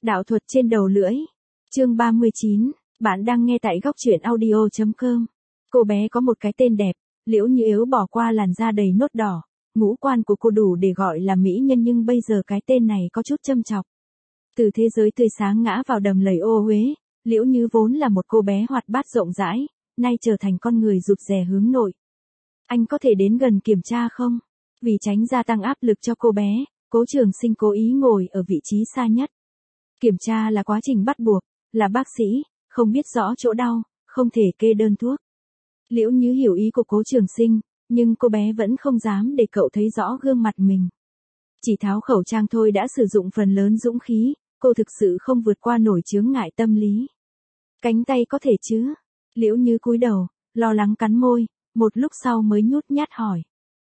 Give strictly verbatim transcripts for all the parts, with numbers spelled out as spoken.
Đạo thuật trên đầu lưỡi. Chương ba mươi chín, bạn đang nghe tại góc truyện audio chấm com. Cô bé có một cái tên đẹp, Liễu Như Yếu bỏ qua làn da đầy nốt đỏ, ngũ quan của cô đủ để gọi là mỹ nhân nhưng bây giờ cái tên này có chút châm chọc. Từ thế giới tươi sáng ngã vào đầm lầy ô uế, Liễu Như vốn là một cô bé hoạt bát rộng rãi, nay trở thành con người rụt rè hướng nội. Anh có thể đến gần kiểm tra không? Vì tránh gia tăng áp lực cho cô bé, Cố Trường Sinh cố ý ngồi ở vị trí xa nhất. Kiểm tra là quá trình bắt buộc, là bác sĩ, không biết rõ chỗ đau, không thể kê đơn thuốc. Liễu Như hiểu ý của Cố Trường Sinh, nhưng cô bé vẫn không dám để cậu thấy rõ gương mặt mình. Chỉ tháo khẩu trang thôi đã sử dụng phần lớn dũng khí, cô thực sự không vượt qua nổi chướng ngại tâm lý. Cánh tay có thể chứ? Liễu Như cúi đầu, lo lắng cắn môi, một lúc sau mới nhút nhát hỏi.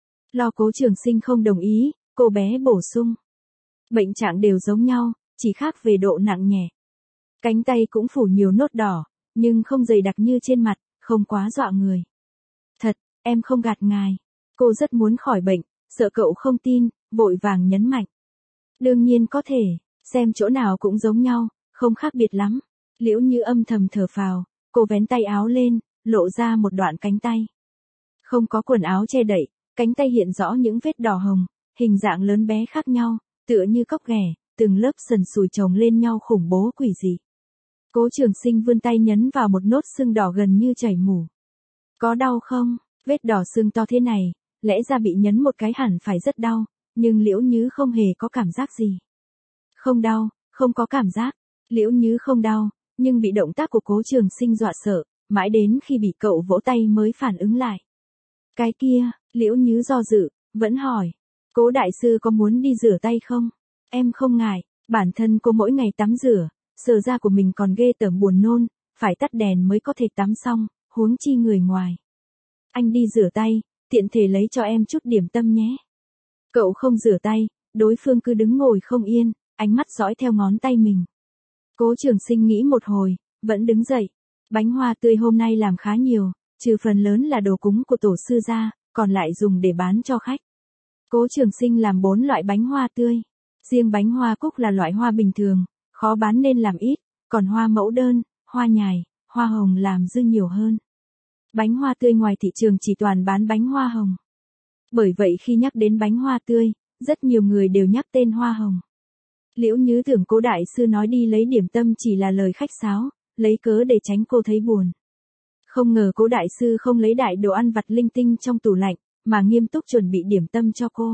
Lo Cố Trường Sinh không đồng ý, cô bé bổ sung. Bệnh trạng đều giống nhau, chỉ khác về độ nặng nhẹ. Cánh tay cũng phủ nhiều nốt đỏ, nhưng không dày đặc như trên mặt, không quá dọa người. Thật, em không gạt ngài. Cô rất muốn khỏi bệnh, sợ cậu không tin, vội vàng nhấn mạnh. Đương nhiên có thể, xem chỗ nào cũng giống nhau, không khác biệt lắm. Liễu Như âm thầm thở phào, cô vén tay áo lên, lộ ra một đoạn cánh tay. Không có quần áo che đậy, cánh tay hiện rõ những vết đỏ hồng, hình dạng lớn bé khác nhau, tựa như cốc ghẻ, từng lớp sần sùi chồng lên nhau khủng bố quỷ dị. Cố Trường Sinh vươn tay nhấn vào một nốt sưng đỏ gần như chảy mủ. Có đau không? Vết đỏ sưng to thế này, lẽ ra bị nhấn một cái hẳn phải rất đau, nhưng Liễu Như không hề có cảm giác gì. Không đau, không có cảm giác. Liễu Như không đau, nhưng bị động tác của Cố Trường Sinh dọa sợ, mãi đến khi bị cậu vỗ tay mới phản ứng lại. Cái kia, Liễu Như do dự, vẫn hỏi. Cố đại sư có muốn đi rửa tay không? Em không ngại, bản thân cô mỗi ngày tắm rửa, sờ da của mình còn ghê tởm buồn nôn, phải tắt đèn mới có thể tắm xong, huống chi người ngoài. Anh đi rửa tay, tiện thể lấy cho em chút điểm tâm nhé. Cậu không rửa tay, đối phương cứ đứng ngồi không yên, ánh mắt dõi theo ngón tay mình. Cố Trường Sinh nghĩ một hồi, vẫn đứng dậy. Bánh hoa tươi hôm nay làm khá nhiều, trừ phần lớn là đồ cúng của tổ sư ra, còn lại dùng để bán cho khách. Cố Trường Sinh làm bốn loại bánh hoa tươi. Riêng bánh hoa cúc là loại hoa bình thường, khó bán nên làm ít, còn hoa mẫu đơn, hoa nhài, hoa hồng làm dư nhiều hơn. Bánh hoa tươi ngoài thị trường chỉ toàn bán bánh hoa hồng. Bởi vậy khi nhắc đến bánh hoa tươi, rất nhiều người đều nhắc tên hoa hồng. Liễu Như tưởng Cố đại sư nói đi lấy điểm tâm chỉ là lời khách sáo, lấy cớ để tránh cô thấy buồn. Không ngờ Cố đại sư không lấy đại đồ ăn vặt linh tinh trong tủ lạnh, mà nghiêm túc chuẩn bị điểm tâm cho cô.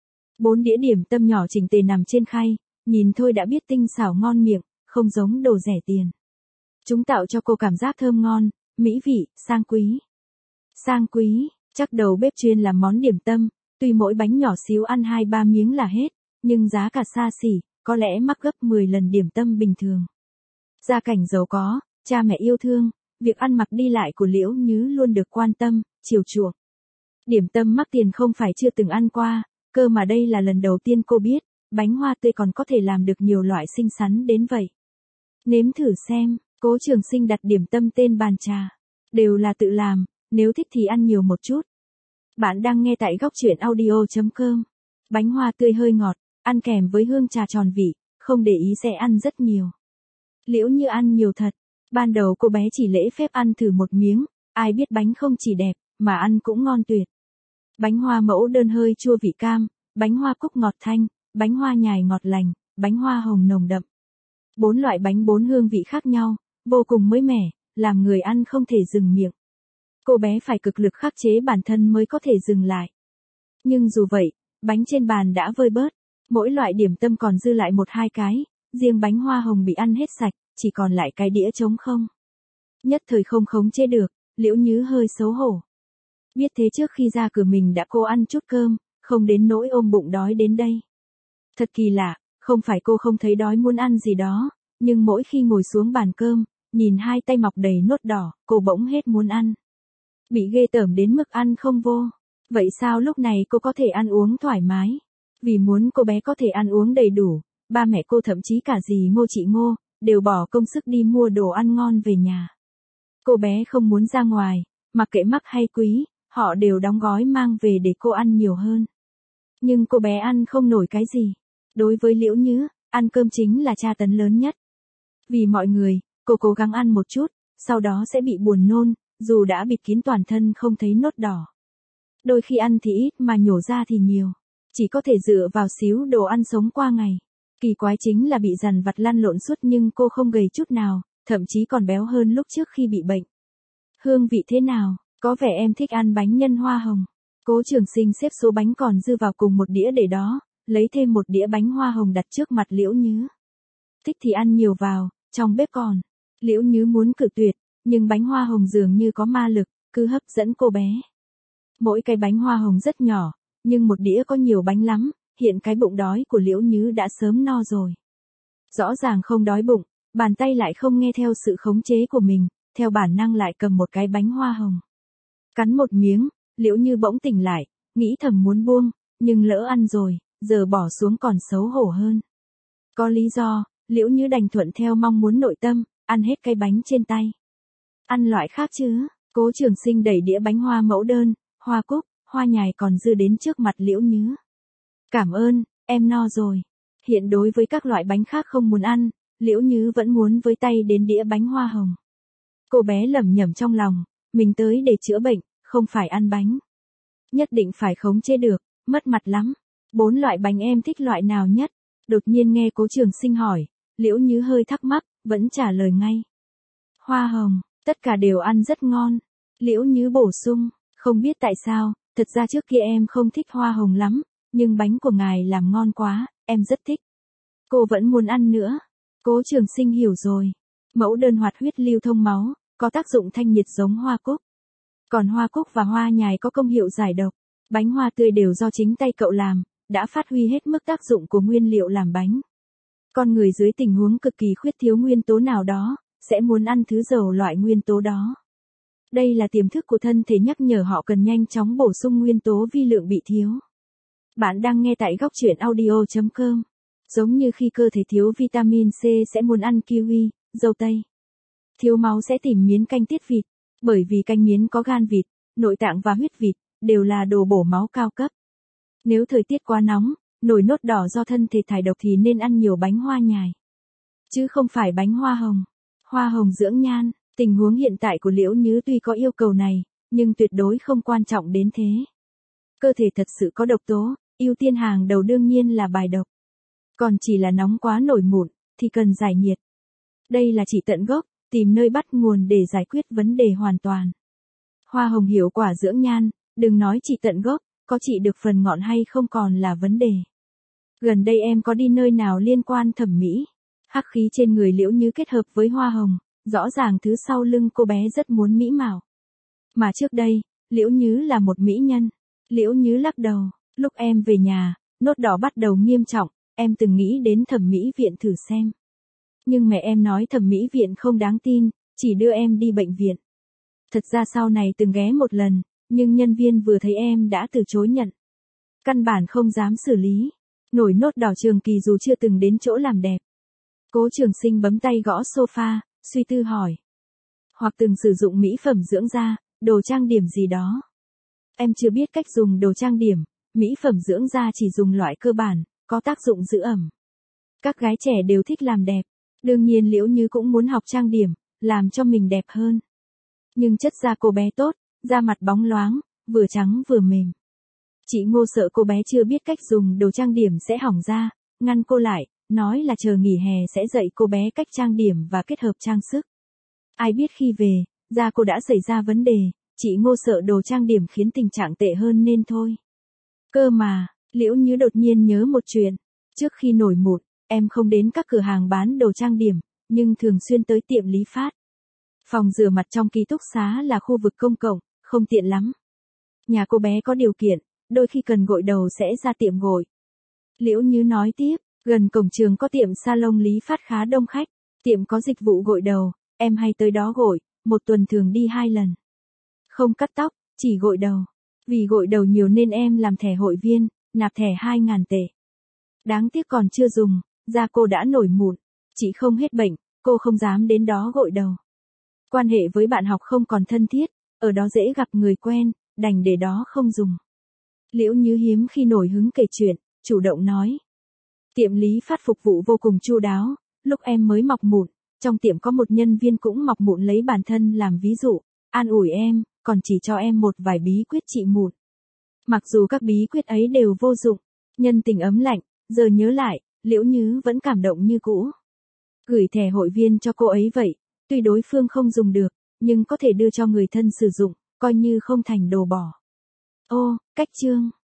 Bốn đĩa điểm tâm nhỏ chỉnh tề nằm trên khay, nhìn thôi đã biết tinh xảo ngon miệng, không giống đồ rẻ tiền. Chúng tạo cho cô cảm giác thơm ngon, mỹ vị, sang quý. Sang quý, chắc đầu bếp chuyên làm món điểm tâm, tuy mỗi bánh nhỏ xíu ăn hai ba miếng là hết, nhưng giá cả xa xỉ, có lẽ mắc gấp mười lần điểm tâm bình thường. Gia cảnh giàu có, cha mẹ yêu thương, việc ăn mặc đi lại của Liễu Như luôn được quan tâm, chiều chuộng. Điểm tâm mắc tiền không phải chưa từng ăn qua, cơ mà đây là lần đầu tiên cô biết, bánh hoa tươi còn có thể làm được nhiều loại xinh xắn đến vậy. Nếm thử xem, Cố Trường Sinh đặt điểm tâm tên bàn trà. Đều là tự làm, nếu thích thì ăn nhiều một chút. Bạn đang nghe tại góc truyện audio chấm com. Bánh hoa tươi hơi ngọt, ăn kèm với hương trà tròn vị, không để ý sẽ ăn rất nhiều. Liễu Như ăn nhiều thật, ban đầu cô bé chỉ lễ phép ăn thử một miếng, ai biết bánh không chỉ đẹp, mà ăn cũng ngon tuyệt. Bánh hoa mẫu đơn hơi chua vị cam, bánh hoa cúc ngọt thanh, bánh hoa nhài ngọt lành, bánh hoa hồng nồng đậm. Bốn loại bánh bốn hương vị khác nhau, vô cùng mới mẻ, làm người ăn không thể dừng miệng. Cô bé phải cực lực khắc chế bản thân mới có thể dừng lại. Nhưng dù vậy, bánh trên bàn đã vơi bớt, mỗi loại điểm tâm còn dư lại một hai cái, riêng bánh hoa hồng bị ăn hết sạch, chỉ còn lại cái đĩa trống không. Nhất thời không khống chế được, Liễu Như hơi xấu hổ. Biết thế trước khi ra cửa mình đã cố ăn chút cơm, không đến nỗi ôm bụng đói đến đây. Thật kỳ lạ, không phải cô không thấy đói muốn ăn gì đó, nhưng mỗi khi ngồi xuống bàn cơm, nhìn hai tay mọc đầy nốt đỏ, cô bỗng hết muốn ăn. Bị ghê tởm đến mức ăn không vô. Vậy sao lúc này cô có thể ăn uống thoải mái? Vì muốn cô bé có thể ăn uống đầy đủ, ba mẹ cô thậm chí cả dì Ngô chị Ngô, đều bỏ công sức đi mua đồ ăn ngon về nhà. Cô bé không muốn ra ngoài, mặc kệ mắc hay quý, họ đều đóng gói mang về để cô ăn nhiều hơn. Nhưng cô bé ăn không nổi cái gì. Đối với Liễu Như, ăn cơm chính là tra tấn lớn nhất. Vì mọi người, cô cố gắng ăn một chút, sau đó sẽ bị buồn nôn, dù đã bịt kín toàn thân không thấy nốt đỏ. Đôi khi ăn thì ít mà nhổ ra thì nhiều. Chỉ có thể dựa vào xíu đồ ăn sống qua ngày. Kỳ quái chính là bị dằn vặt lăn lộn suốt nhưng cô không gầy chút nào, thậm chí còn béo hơn lúc trước khi bị bệnh. Hương vị thế nào? Có vẻ em thích ăn bánh nhân hoa hồng. Cố Trường Sinh xếp số bánh còn dư vào cùng một đĩa để đó, lấy thêm một đĩa bánh hoa hồng đặt trước mặt Liễu Nhứ. Thích thì ăn nhiều vào, trong bếp còn. Liễu Nhứ muốn cự tuyệt, nhưng bánh hoa hồng dường như có ma lực, cứ hấp dẫn cô bé. Mỗi cái bánh hoa hồng rất nhỏ, nhưng một đĩa có nhiều bánh lắm, hiện cái bụng đói của Liễu Nhứ đã sớm no rồi. Rõ ràng không đói bụng, bàn tay lại không nghe theo sự khống chế của mình, theo bản năng lại cầm một cái bánh hoa hồng. Cắn một miếng, Liễu Nhứ bỗng tỉnh lại, nghĩ thầm muốn buông, nhưng lỡ ăn rồi, giờ bỏ xuống còn xấu hổ hơn. Có lý do, Liễu Nhứ đành thuận theo mong muốn nội tâm, ăn hết cái bánh trên tay. Ăn loại khác chứ? Cố Trường Sinh đẩy đĩa bánh hoa mẫu đơn, hoa cúc, hoa nhài còn dư đến trước mặt Liễu Nhứ. Cảm ơn, em no rồi. Hiện đối với các loại bánh khác không muốn ăn, Liễu Nhứ vẫn muốn với tay đến đĩa bánh hoa hồng. Cô bé lẩm nhẩm trong lòng, mình tới để chữa bệnh, không phải ăn bánh. Nhất định phải khống chế được, mất mặt lắm. Bốn loại bánh em thích loại nào nhất? Đột nhiên nghe Cố Trường Sinh hỏi, Liễu Nhứ hơi thắc mắc, vẫn trả lời ngay. Hoa hồng, tất cả đều ăn rất ngon. Liễu Nhứ bổ sung, không biết tại sao, thật ra trước kia em không thích hoa hồng lắm, nhưng bánh của ngài làm ngon quá, em rất thích. Cô vẫn muốn ăn nữa. Cố Trường Sinh hiểu rồi. Mẫu đơn hoạt huyết lưu thông máu, có tác dụng thanh nhiệt giống hoa cúc. Còn hoa cúc và hoa nhài có công hiệu giải độc. Bánh hoa tươi đều do chính tay cậu làm, đã phát huy hết mức tác dụng của nguyên liệu làm bánh. Con người dưới tình huống cực kỳ khuyết thiếu nguyên tố nào đó, sẽ muốn ăn thứ giàu loại nguyên tố đó. Đây là tiềm thức của thân thể nhắc nhở họ cần nhanh chóng bổ sung nguyên tố vi lượng bị thiếu. Bạn đang nghe tại góc truyện audio chấm com. Giống như khi cơ thể thiếu vitamin C sẽ muốn ăn kiwi, dâu tây. Thiếu máu sẽ tìm miến canh tiết vịt, bởi vì canh miến có gan vịt, nội tạng và huyết vịt, đều là đồ bổ máu cao cấp. Nếu thời tiết quá nóng, nổi nốt đỏ do thân thể thải độc thì nên ăn nhiều bánh hoa nhài. Chứ không phải bánh hoa hồng. Hoa hồng dưỡng nhan, tình huống hiện tại của Liễu Nhứ tuy có yêu cầu này, nhưng tuyệt đối không quan trọng đến thế. Cơ thể thật sự có độc tố, ưu tiên hàng đầu đương nhiên là bài độc. Còn chỉ là nóng quá nổi mụn, thì cần giải nhiệt. Đây là chỉ tận gốc, tìm nơi bắt nguồn để giải quyết vấn đề hoàn toàn. Hoa hồng hiệu quả dưỡng nhan, đừng nói chỉ tận gốc, có trị được phần ngọn hay không còn là vấn đề. Gần đây em có đi nơi nào liên quan thẩm mỹ? Hắc khí trên người Liễu Nhứ kết hợp với hoa hồng, rõ ràng thứ sau lưng cô bé rất muốn mỹ mạo. Mà trước đây, Liễu Nhứ là một mỹ nhân. Liễu Nhứ lắc đầu, lúc em về nhà, nốt đỏ bắt đầu nghiêm trọng, em từng nghĩ đến thẩm mỹ viện thử xem. Nhưng mẹ em nói thẩm mỹ viện không đáng tin, chỉ đưa em đi bệnh viện. Thật ra sau này từng ghé một lần, nhưng nhân viên vừa thấy em đã từ chối nhận. Căn bản không dám xử lý. Nổi nốt đỏ Trường Kỳ dù chưa từng đến chỗ làm đẹp. Cố Trường Sinh bấm tay gõ sofa, suy tư hỏi. Hoặc từng sử dụng mỹ phẩm dưỡng da, đồ trang điểm gì đó. Em chưa biết cách dùng đồ trang điểm, mỹ phẩm dưỡng da chỉ dùng loại cơ bản, có tác dụng giữ ẩm. Các gái trẻ đều thích làm đẹp. Đương nhiên Liễu Nhứ cũng muốn học trang điểm, làm cho mình đẹp hơn. Nhưng chất da cô bé tốt, da mặt bóng loáng, vừa trắng vừa mềm. Chị Ngô sợ cô bé chưa biết cách dùng đồ trang điểm sẽ hỏng da, ngăn cô lại, nói là chờ nghỉ hè sẽ dạy cô bé cách trang điểm và kết hợp trang sức. Ai biết khi về, da cô đã xảy ra vấn đề, chị Ngô sợ đồ trang điểm khiến tình trạng tệ hơn nên thôi. Cơ mà, Liễu Nhứ đột nhiên nhớ một chuyện. Trước khi nổi mụn, em không đến các cửa hàng bán đồ trang điểm, nhưng thường xuyên tới tiệm lý phát. Phòng rửa mặt trong ký túc xá là khu vực công cộng, không tiện lắm. Nhà cô bé có điều kiện, đôi khi cần gội đầu sẽ ra tiệm gội. Liễu Nhứ nói tiếp, gần cổng trường có tiệm salon lý phát khá đông khách, tiệm có dịch vụ gội đầu, em hay tới đó gội, một tuần thường đi hai lần. Không cắt tóc, chỉ gội đầu. Vì gội đầu nhiều nên em làm thẻ hội viên, nạp thẻ hai ngàn tệ. Đáng tiếc còn chưa dùng, da cô đã nổi mụn, chị không hết bệnh, cô không dám đến đó gội đầu. Quan hệ với bạn học không còn thân thiết, ở đó dễ gặp người quen, đành để đó không dùng. Liễu Nhứ hiếm khi nổi hứng kể chuyện, chủ động nói. Tiệm lý phát phục vụ vô cùng chu đáo, lúc em mới mọc mụn, trong tiệm có một nhân viên cũng mọc mụn lấy bản thân làm ví dụ, an ủi em, còn chỉ cho em một vài bí quyết trị mụn. Mặc dù các bí quyết ấy đều vô dụng, nhân tình ấm lạnh, giờ nhớ lại, Liễu Nhứ vẫn cảm động như cũ. Gửi thẻ hội viên cho cô ấy vậy, tuy đối phương không dùng được, nhưng có thể đưa cho người thân sử dụng, coi như không thành đồ bỏ. Ô, cách chương.